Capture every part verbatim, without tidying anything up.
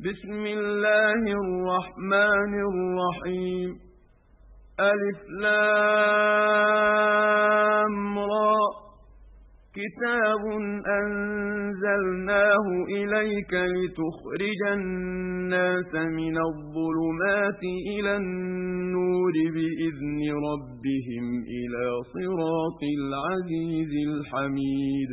بسم الله الرحمن الرحيم ألف لام را كتاب أنزلناه إليك لتخرج الناس من الظلمات إلى النور بإذن ربهم إلى صراط العزيز الحميد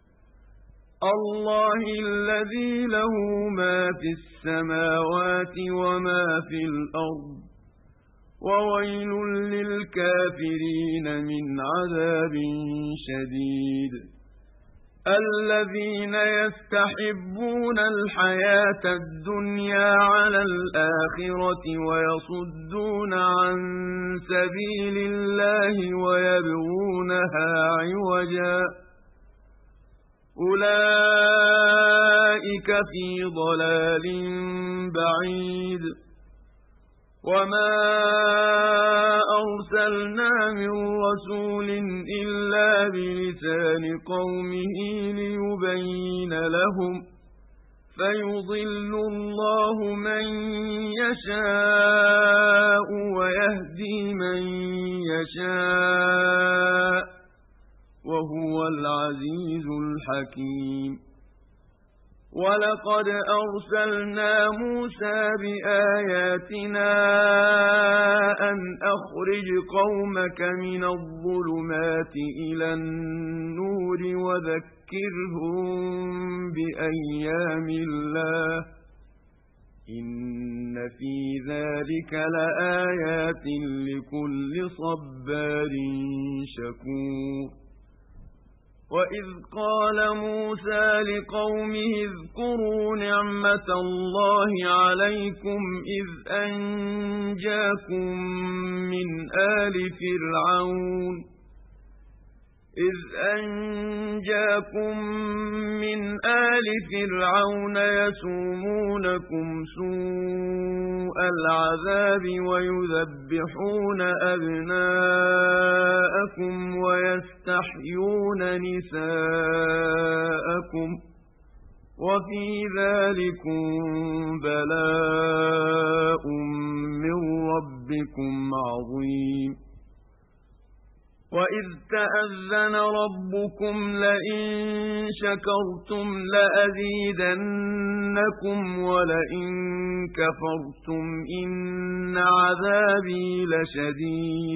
الله الذي له ما في السماوات وما في الأرض وويل للكافرين من عذاب شديد الذين يستحبون الحياة الدنيا على الآخرة ويصدون عن سبيل الله ويبغونها عوجا أولئك في ضلال بعيد وما أرسلنا من رسول إلا بلسان قومه ليبين لهم فيضل الله من يشاء ويهدي من يشاء وهو العزيز الحكيم ولقد أرسلنا موسى بآياتنا أن أخرج قومك من الظلمات إلى النور وذكرهم بأيام الله إن في ذلك لآيات لكل صبار شكور وإذ قال موسى لقومه اذكروا نعمة الله عليكم إذ أنجاكم من آل فرعون إذ أنجاكم من آل فرعون يسومونكم سوء العذاب ويذبحون أبناءكم ويستحيون نساءكم وفي ذلكم بلاء من ربكم عظيم وإذ تأذن ربكم لئن شكرتم لأزيدنكم ولئن كفرتم إن عذابي لشديد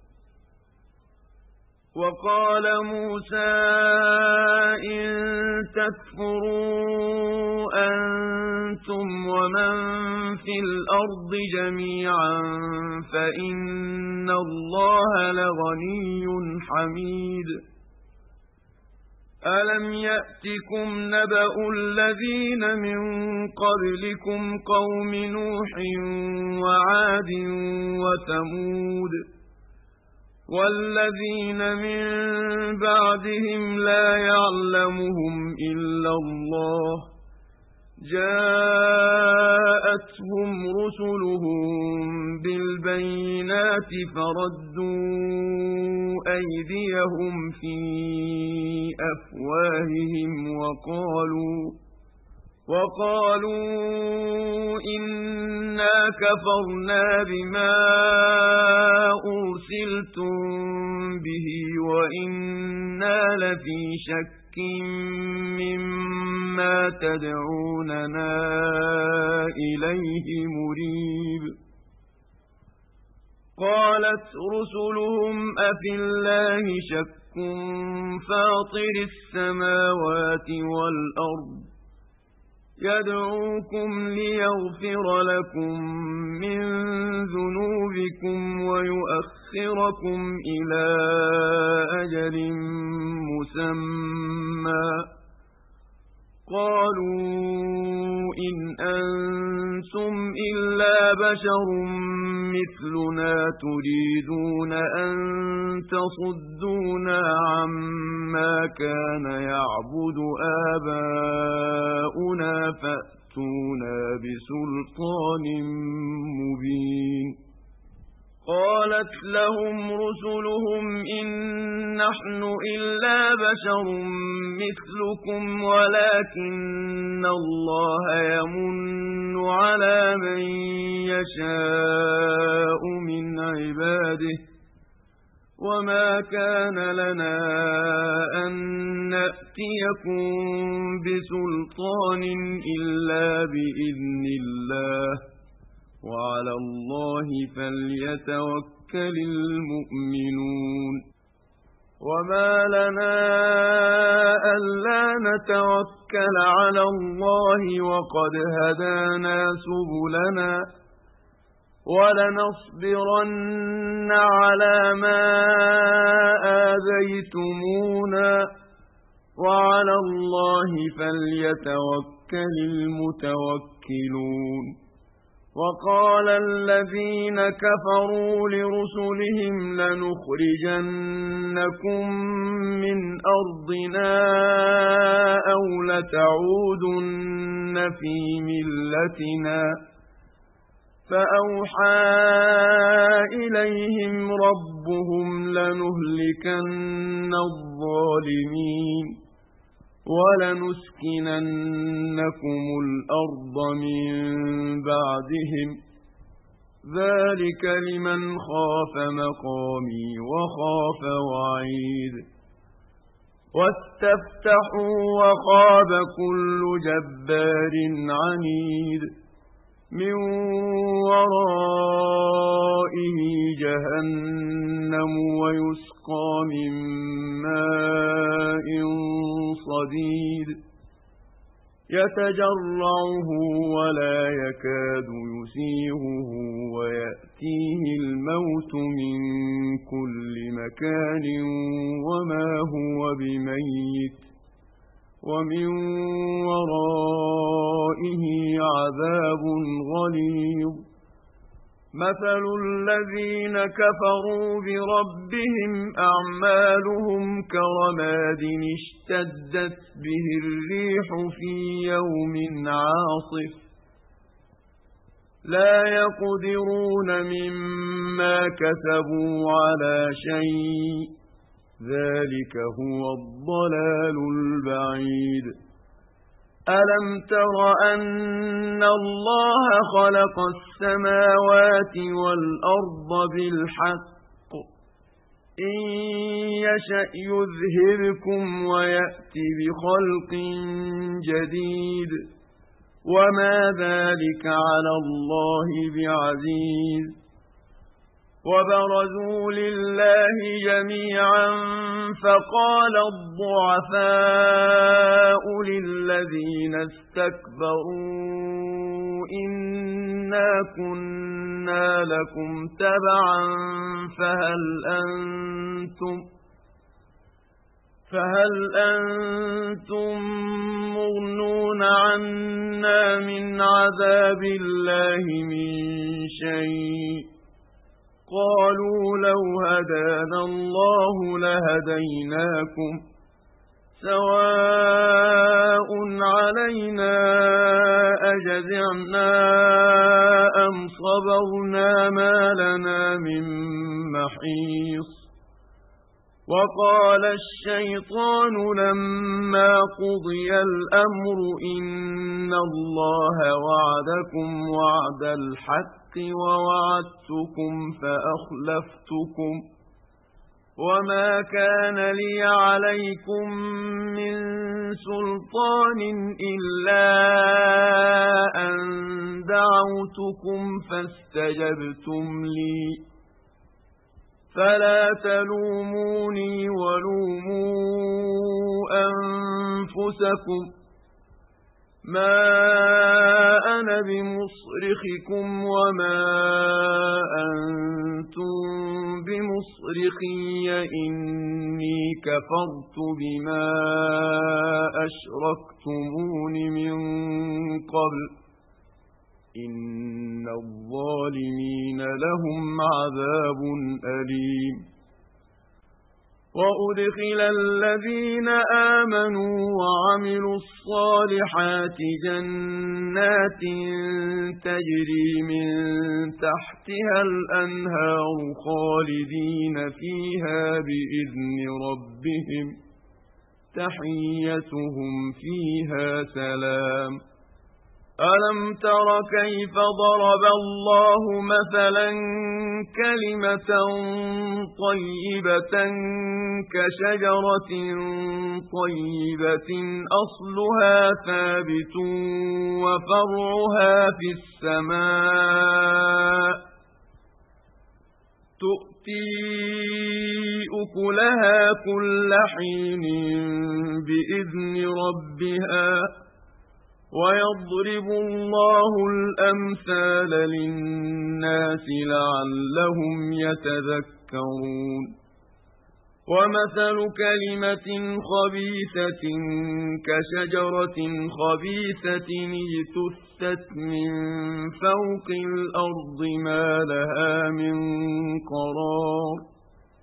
وقال موسى إن تكفروا أنتم ومن في الأرض جميعا فإن الله لغني حميد ألم يأتكم نبأ الذين من قبلكم قوم نوح وعاد وثمود والذين من بعدهم لا يعلمهم إلا الله جاءتهم رسلهم بالبينات فردوا أيديهم في أفواههم وقالوا وقالوا إنا كفرنا بما أرسلتم به وإنا لفي شك مما تدعوننا إليه مريب قالت رسلهم أفي الله شك فاطر السماوات والأرض يدعوكم ليغفر لكم من ذنوبكم ويؤخركم إلى أجل مسمى قالوا إن أنتم إلا بشر مثلنا تريدون أن تصدونا عما كان يعبد آباؤنا فأتونا بسلطان مبين قالت لهم رسلهم إن نحن إلا بشر مثلكم ولكن الله يمن على من يشاء من عباده وما كان لنا أن نأتيكم بسلطان إلا بإذن الله وعلى الله فليتوكل المؤمنون وما لنا ألا نتوكل على الله وقد هدانا سبلنا ولنصبرن على ما آذيتمونا وعلى الله فليتوكل المتوكلون وقال الذين كفروا لرسلهم لنخرجنكم من أرضنا أو لتعودن في ملتنا فأوحى إليهم ربهم لنهلكن الظالمين ولنسكننكم الأرض من بعدهم ذلك لمن خاف مقامي وخاف وعيد واستفتحوا وخاب كل جبار عنيد من ورائه جهنم ويسقى من ماء صديد يتجرعه ولا يكاد يسيغه ويأتيه الموت من كل مكان وما هو بميت ومن ورائه عذاب غليظ مثل الذين كفروا بربهم أعمالهم كرماد اشتدت به الريح في يوم عاصف لا يقدرون مما كسبوا على شيء ذلك هو الضلال البعيد ألم تر أن الله خلق السماوات والأرض بالحق إن يشأ يذهبكم ويأتي بخلق جديد وما ذلك على الله بعزيز وبرزوا لله جميعا فقال الضعفاء للذين استكبروا إنا كنا لكم تبعا فهل أنتم فهل أنتم مغنون عنا من عذاب الله من شيء قالوا لو هدانا الله لهديناكم سواء علينا أجزعنا أم صبرنا ما لنا من محيص وقال الشيطان لما قضي الأمر إن الله وعدكم وعد الحق ووعدتكم فأخلفتكم وما كان لي عليكم من سلطان إلا أن دعوتكم فاستجبتم لي فلا تلوموني ولوموا أنفسكم ما أنا بمصرخكم وما أنتم بمصرخي إني كفرت بما أشركتمون من قبل إن الظالمين لهم عذاب أليم وأدخل الذين آمنوا وعملوا الصالحات جنات تجري من تحتها الأنهار خالدين فيها بإذن ربهم تحيتهم فيها سلام ألم تر كيف ضرب الله مثلا كلمة طيبة كشجرة طيبة أصلها ثابت وفرعها في السماء تؤتي أكلها كل حين بإذن ربها ويضرب الله الأمثال للناس لعلهم يتذكرون ومثل كلمة خبيثة كشجرة خبيثة اجتثت من فوق الأرض ما لها من قرار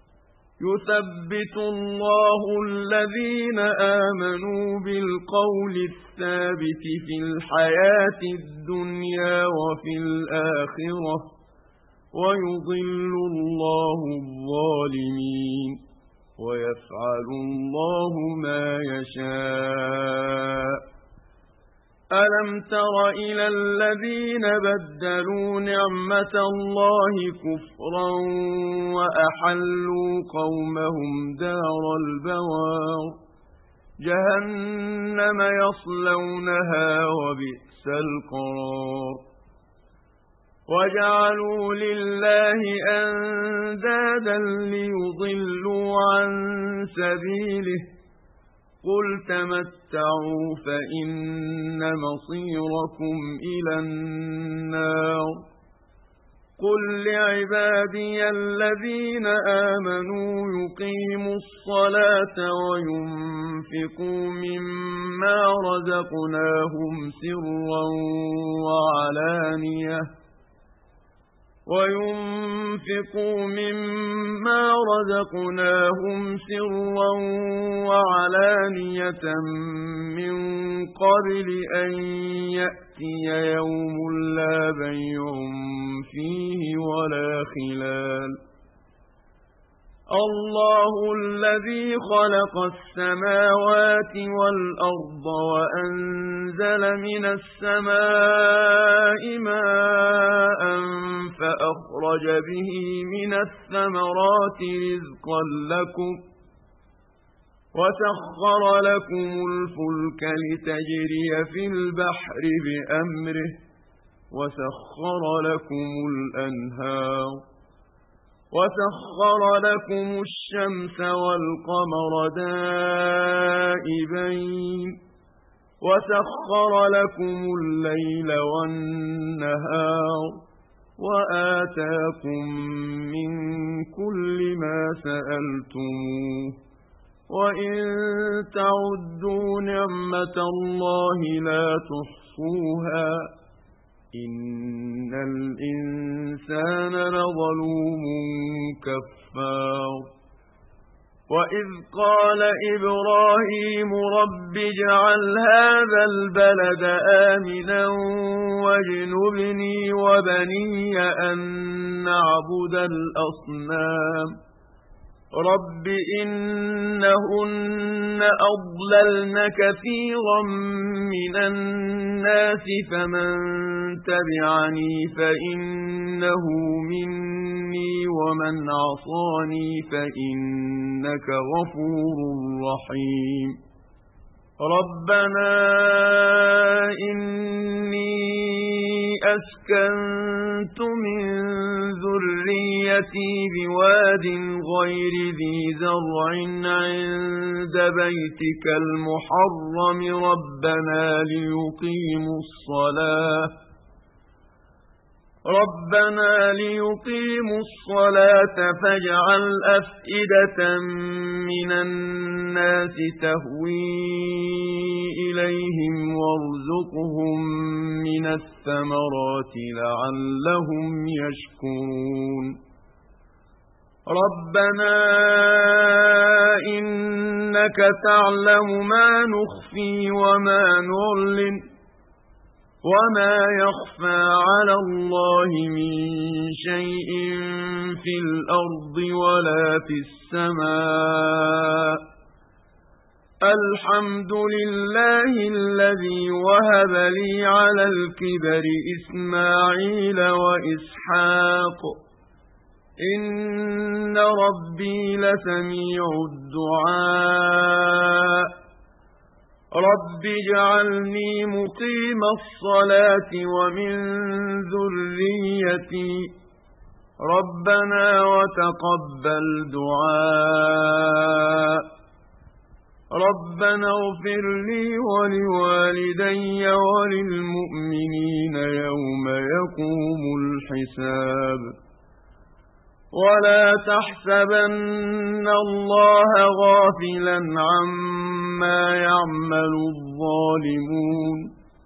يثبت الله الذين آمنوا بالقول الثابت في الحياة الدنيا وفي الآخرة ويضل الله الظالمين ويفعل الله ما يشاء ألم تر إلى الذين بدلوا نعمة الله كفرا وأحلوا قومهم دار البوار جهنم يصلونها وبئس القرار وجعلوا لله أندادا ليضلوا عن سبيله قل تمتعوا فإن مصيركم إلى النار قل لعبادي الذين آمنوا يقيموا الصلاة وينفقوا مما رزقناهم سرا وعلانية وينفقوا مما رزقناهم سرا وعلانية من قبل أن يأتي يوم لا بيع فيه ولا خلال الله الذي خلق السماوات والأرض وأنزل من السماء ماء فأخرج به من الثمرات رزقا لكم وسخر لكم الفلك لتجري في البحر بأمره وسخر لكم الأنهار وسخر لكم الشمس والقمر دائبين وسخر لكم الليل والنهار وآتاكم من كل ما سألتموه وإن تعدوا نعمة الله لا تحصوها إن الإنسان لظلوم كفار وإذ قال إبراهيم رب اجعل هذا البلد آمنا واجنبني وبني أن نعبد الأصنام رب إنهن أضللن كثيرا من الناس فمن تبعني فإنه مني ومن عصاني فإنك غفور رحيم ربنا إني أسكنت من ذريتي بواد غير ذي زرع عند بيتك المحرم ربنا ليقيموا الصلاة ربنا ليقيموا الصلاة فاجعل أفئدة من الناس تهوي إليهم وارزقهم من الثمرات لعلهم يشكرون ربنا إنك تعلم ما نخفي وما نعلن وما يخفى على الله من شيء في الأرض ولا في السماء الحمد لله الذي وهب لي على الكبر إسماعيل وإسحاق إن ربي لسميع الدعاء رب اجعلني مقيم الصلاة ومن ذريتي ربنا وتقبل دعاء ربنا اغفر لي ولوالدي وللمؤمنين يوم يقوم الحساب ولا تحسبن الله غافلا عما يعمل الظالمون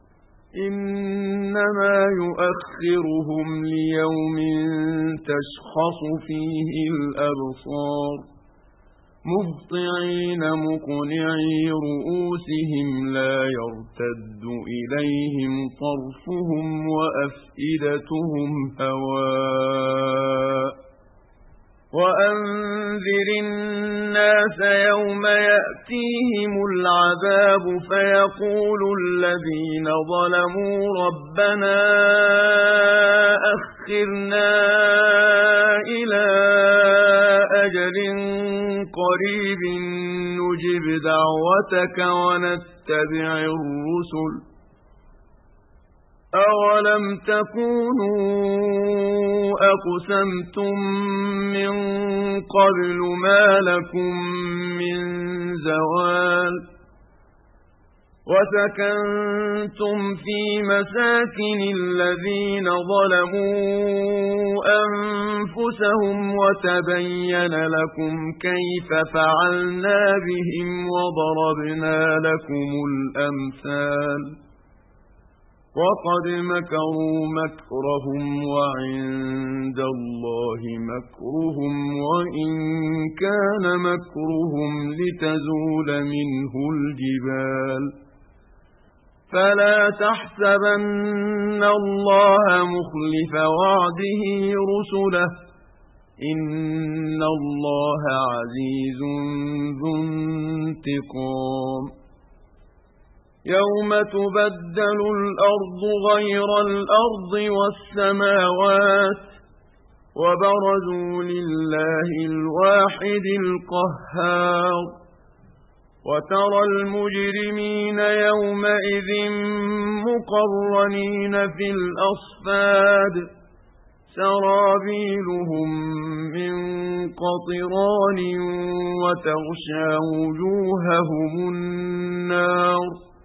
إنما يؤخرهم ليوم تشخص فيه الأبصار مهطعين مقنعي رؤوسهم لا يرتد إليهم طرفهم وأفئدتهم هواء وأنذر الناس يوم يأتيهم العذاب فيقول الذين ظلموا ربنا أخرنا إلى أجل قريب نجب دعوتك ونتبع الرسل أولم تكونوا أقسمتم من قبل ما لكم من زوال وسكنتم في مساكن الذين ظلموا أنفسهم وتبين لكم كيف فعلنا بهم وضربنا لكم الأمثال وقد مكروا مكرهم وعند الله مكرهم وإن كان مكرهم لتزول منه الجبال فلا تحسبن الله مخلف وعده رسله إن الله عزيز ذو انتقام يوم تبدل الأرض غير الأرض والسماوات وبرزوا لله الواحد القهار وترى المجرمين يومئذ مقرنين في الأصفاد سرابيلهم من قطران وتغشى وجوههم النار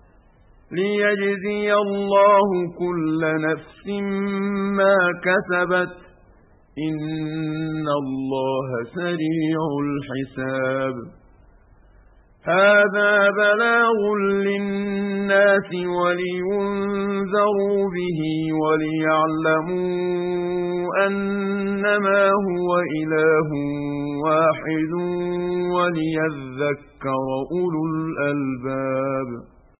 ليجزي الله كل نفس ما كسبت إن الله سريع الحساب هذا بلاغ للناس ولينذروا به وليعلموا أنما هو إله واحد وليذكر أولو الألباب